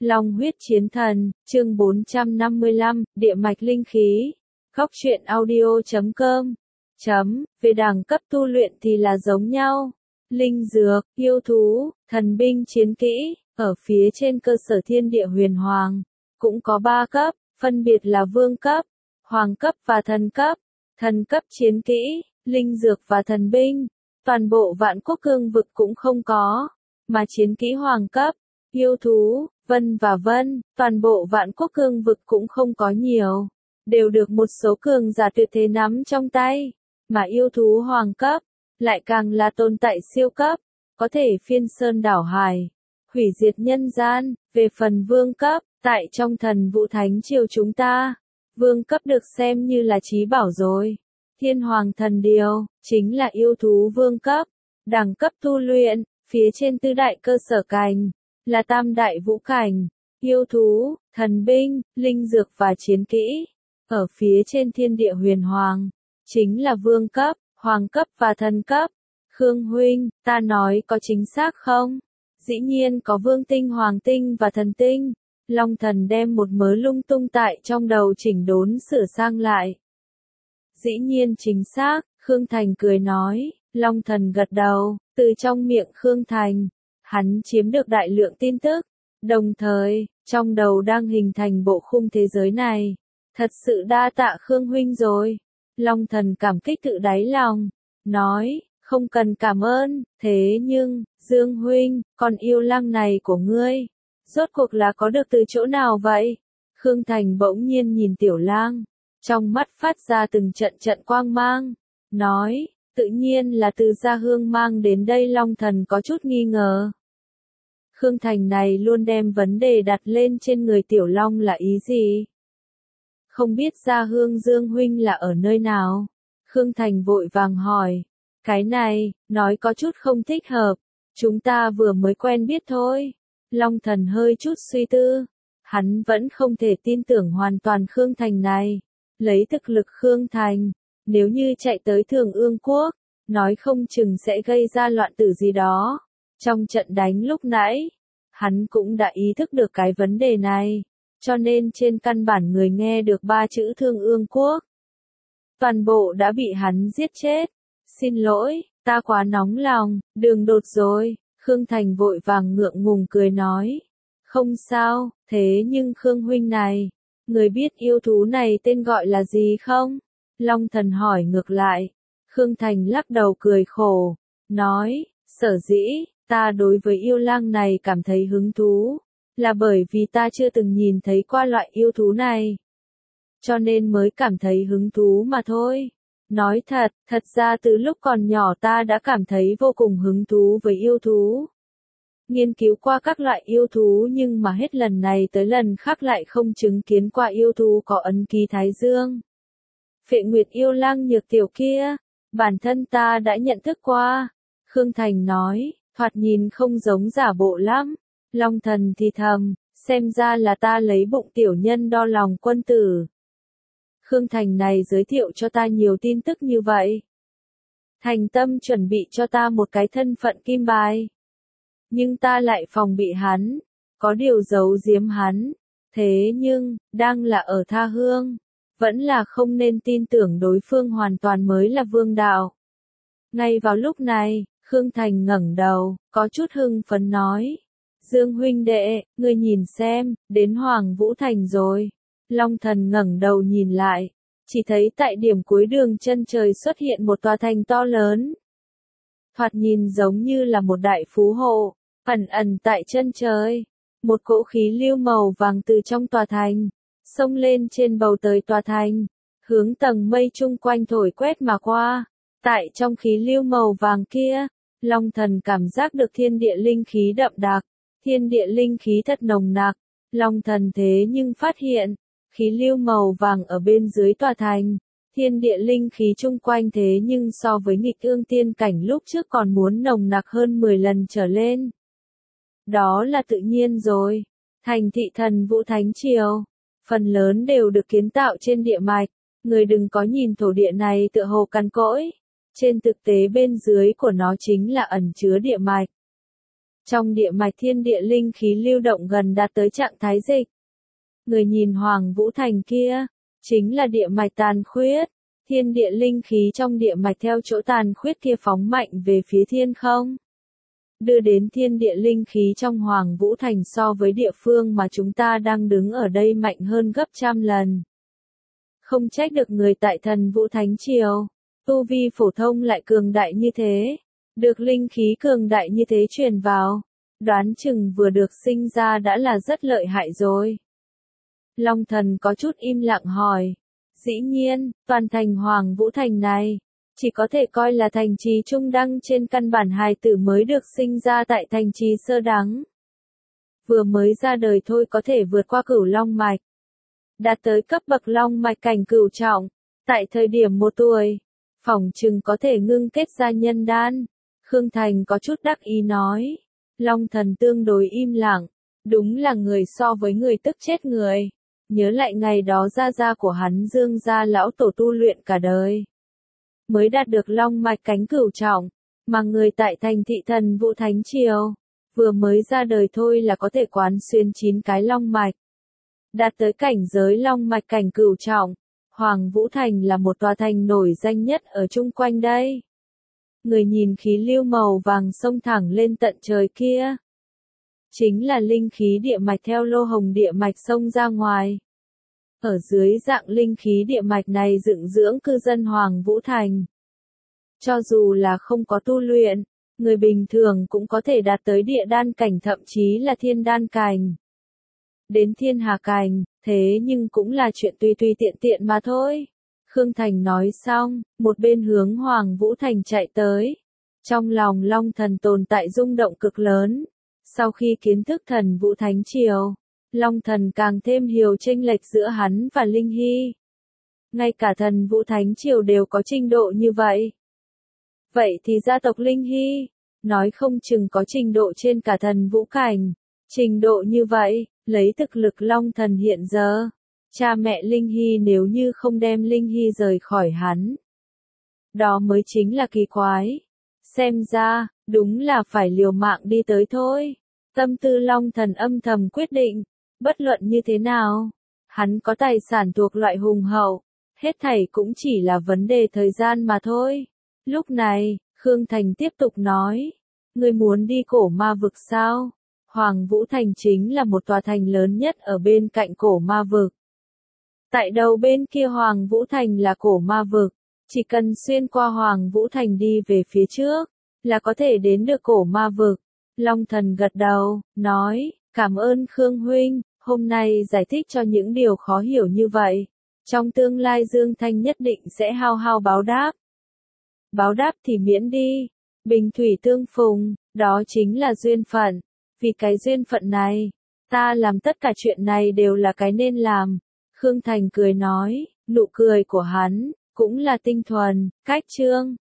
Long huyết chiến thần, chương 455, địa mạch linh khí. Góc truyện audio.com. Về đẳng cấp tu luyện thì là giống nhau. Linh dược, yêu thú, thần binh chiến kỹ, ở phía trên cơ sở thiên địa huyền hoàng, cũng có 3 cấp, phân biệt là vương cấp, hoàng cấp và thần cấp chiến kỹ, linh dược và thần binh. Toàn bộ vạn quốc cương vực cũng không có, mà chiến kỹ hoàng cấp, yêu thú, vân, toàn bộ vạn quốc cương vực cũng không có nhiều, đều được một số cường giả tuyệt thế nắm trong tay, mà yêu thú hoàng cấp, lại càng là tồn tại siêu cấp, có thể phiên sơn đảo hải, hủy diệt nhân gian. Về phần vương cấp, tại trong thần vũ thánh triều chúng ta, vương cấp được xem như là chí bảo rồi. Thiên hoàng thần điều, chính là yêu thú vương cấp, đẳng cấp tu luyện, phía trên tứ đại cơ sở cảnh, là tam đại vũ cảnh, yêu thú, thần binh, linh dược và chiến kỹ. Ở phía trên thiên địa huyền hoàng, chính là vương cấp, hoàng cấp và thần cấp. Khương huynh, ta nói có chính xác không? Dĩ nhiên có vương tinh, hoàng tinh và thần tinh. Long thần đem một mớ lung tung tại trong đầu chỉnh đốn sửa sang lại. Dĩ nhiên chính xác, Khương Thành cười nói. Long thần gật đầu, từ trong miệng Khương Thành, hắn chiếm được đại lượng tin tức, đồng thời, trong đầu đang hình thành bộ khung thế giới này. Thật sự đa tạ Khương huynh rồi. Long thần cảm kích tự đáy lòng, nói, không cần cảm ơn, thế nhưng, Dương huynh, con yêu lang này của ngươi, rốt cuộc là có được từ chỗ nào vậy? Khương Thành bỗng nhiên nhìn tiểu lang, trong mắt phát ra từng trận trận quang mang, nói, tự nhiên là từ Gia Hương mang đến đây. Long thần có chút nghi ngờ. Khương Thành này luôn đem vấn đề đặt lên trên người tiểu long là ý gì? Không biết Gia Hương Dương huynh là ở nơi nào? Khương Thành vội vàng hỏi. Cái này, nói có chút không thích hợp. Chúng ta vừa mới quen biết thôi. Long thần hơi chút suy tư. Hắn vẫn không thể tin tưởng hoàn toàn Khương Thành này. Lấy thực lực Khương Thành, nếu như chạy tới Thường Ương Quốc, nói không chừng sẽ gây ra loạn tử gì đó. Trong trận đánh lúc nãy, hắn cũng đã ý thức được cái vấn đề này. Cho nên trên căn bản người nghe được 3 chữ Thương Ương Quốc, toàn bộ đã bị hắn giết chết. Xin lỗi, ta quá nóng lòng, đường đột rồi. Khương Thành vội vàng ngượng ngùng cười nói. Không sao, thế nhưng Khương huynh này, người biết yêu thú này tên gọi là gì không? Long thần hỏi ngược lại. Khương Thành lắc đầu cười khổ, nói, sở dĩ, ta đối với yêu lang này cảm thấy hứng thú, là bởi vì ta chưa từng nhìn thấy qua loại yêu thú này. Cho nên mới cảm thấy hứng thú mà thôi. Nói thật ra từ lúc còn nhỏ ta đã cảm thấy vô cùng hứng thú với yêu thú. Nghiên cứu qua các loại yêu thú nhưng mà hết lần này tới lần khác lại không chứng kiến qua yêu thú có ấn ký Thái Dương. Phệ Nguyệt yêu lang nhược tiểu kia, bản thân ta đã nhận thức qua. Khương Thành nói, thoạt nhìn không giống giả bộ lắm. Long thần thì thầm, xem ra là ta lấy bụng tiểu nhân đo lòng quân tử. Khương Thành này giới thiệu cho ta nhiều tin tức như vậy. Thành tâm chuẩn bị cho ta một cái thân phận kim bài. Nhưng ta lại phòng bị hắn, có điều giấu giếm hắn. Thế nhưng, đang là ở tha hương, vẫn là không nên tin tưởng đối phương hoàn toàn mới là vương đạo. Ngay vào lúc này, Khương Thành ngẩng đầu, có chút hưng phấn nói. Dương huynh đệ, ngươi nhìn xem, đến Hoàng Vũ Thành rồi. Long thần ngẩng đầu nhìn lại, chỉ thấy tại điểm cuối đường chân trời xuất hiện một tòa thành to lớn. Thoạt nhìn giống như là một đại phú hộ, ẩn tại chân trời. Một cỗ khí lưu màu vàng từ trong tòa thành, xông lên trên bầu trời tòa thành, hướng tầng mây chung quanh thổi quét mà qua. Tại trong khí lưu màu vàng kia, Long thần cảm giác được thiên địa linh khí đậm đặc, thiên địa linh khí thật nồng nặc. Long thần thế nhưng phát hiện, khí lưu màu vàng ở bên dưới tòa thành, thiên địa linh khí chung quanh thế nhưng so với nghịch ương tiên cảnh lúc trước còn muốn nồng nặc hơn 10 lần trở lên. Đó là tự nhiên rồi. Thành thị thần vũ thánh triều, phần lớn đều được kiến tạo trên địa mạch. Người đừng có nhìn thổ địa này tựa hồ cằn cỗi. Trên thực tế bên dưới của nó chính là ẩn chứa địa mạch. Trong địa mạch thiên địa linh khí lưu động gần đạt tới trạng thái dịch. Người nhìn Hoàng Vũ Thành kia, chính là địa mạch tàn khuyết. Thiên địa linh khí trong địa mạch theo chỗ tàn khuyết kia phóng mạnh về phía thiên không. Đưa đến thiên địa linh khí trong Hoàng Vũ Thành so với địa phương mà chúng ta đang đứng ở đây mạnh hơn gấp trăm lần. Không trách được người tại Thần Vũ Thánh Triều, tu vi phổ thông lại cường đại như thế, được linh khí cường đại như thế truyền vào, đoán chừng vừa được sinh ra đã là rất lợi hại rồi. Long Thần có chút im lặng hỏi, dĩ nhiên, toàn thành Hoàng Vũ Thành này, chỉ có thể coi là thành trì trung đăng trên căn bản hài tử mới được sinh ra tại thành trì sơ đẳng. Vừa mới ra đời thôi có thể vượt qua cửu long mạch. Đạt tới cấp bậc long mạch cảnh cửu trọng, tại thời điểm 1 tuổi, phỏng chừng có thể ngưng kết ra nhân đan. Khương Thành có chút đắc ý nói, Long Thần tương đối im lặng, đúng là người so với người tức chết người. Nhớ lại ngày đó gia của hắn Dương gia lão tổ tu luyện cả đời, mới đạt được long mạch cánh cửu trọng, mà người tại thành thị Thần Vũ Thánh Triều, vừa mới ra đời thôi là có thể quán xuyên 9 cái long mạch. Đạt tới cảnh giới long mạch cảnh cửu trọng, Hoàng Vũ Thành là một tòa thành nổi danh nhất ở chung quanh đây. Người nhìn khí lưu màu vàng xông thẳng lên tận trời kia. Chính là linh khí địa mạch theo lô hồng địa mạch xông ra ngoài. Ở dưới dạng linh khí địa mạch này dựng dưỡng cư dân Hoàng Vũ Thành. Cho dù là không có tu luyện, người bình thường cũng có thể đạt tới địa đan cảnh thậm chí là thiên đan cảnh. Đến thiên hà cảnh, thế nhưng cũng là chuyện tùy tùy tiện tiện mà thôi. Khương Thành nói xong, một bên hướng Hoàng Vũ Thành chạy tới. Trong lòng Long Thần tồn tại rung động cực lớn. Sau khi kiến thức Thần Vũ Thánh Triều, Long Thần càng thêm hiểu chênh lệch giữa hắn và Linh Hy. Ngay cả Thần Vũ Thánh Triều đều có trình độ như vậy. Vậy thì gia tộc Linh Hy, nói không chừng có trình độ trên cả Thần Vũ Cảnh. Trình độ như vậy, lấy thực lực Long Thần hiện giờ, cha mẹ Linh Hy nếu như không đem Linh Hy rời khỏi hắn, đó mới chính là kỳ quái. Xem ra, đúng là phải liều mạng đi tới thôi. Tâm tư Long Thần âm thầm quyết định, bất luận như thế nào, hắn có tài sản thuộc loại hùng hậu, hết thảy cũng chỉ là vấn đề thời gian mà thôi. Lúc này, Khương Thành tiếp tục nói, ngươi muốn đi cổ ma vực sao? Hoàng Vũ Thành chính là một tòa thành lớn nhất ở bên cạnh cổ ma vực. Tại đầu bên kia Hoàng Vũ Thành là cổ ma vực, chỉ cần xuyên qua Hoàng Vũ Thành đi về phía trước, là có thể đến được cổ ma vực. Long Thần gật đầu, nói, cảm ơn Khương Huynh, hôm nay giải thích cho những điều khó hiểu như vậy. Trong tương lai Dương Thanh nhất định sẽ hao hao báo đáp. Báo đáp thì miễn đi, bình thủy tương phùng, đó chính là duyên phận. Vì cái duyên phận này, ta làm tất cả chuyện này đều là cái nên làm. Khương Thành cười nói, nụ cười của hắn, cũng là tinh thuần, cách chương.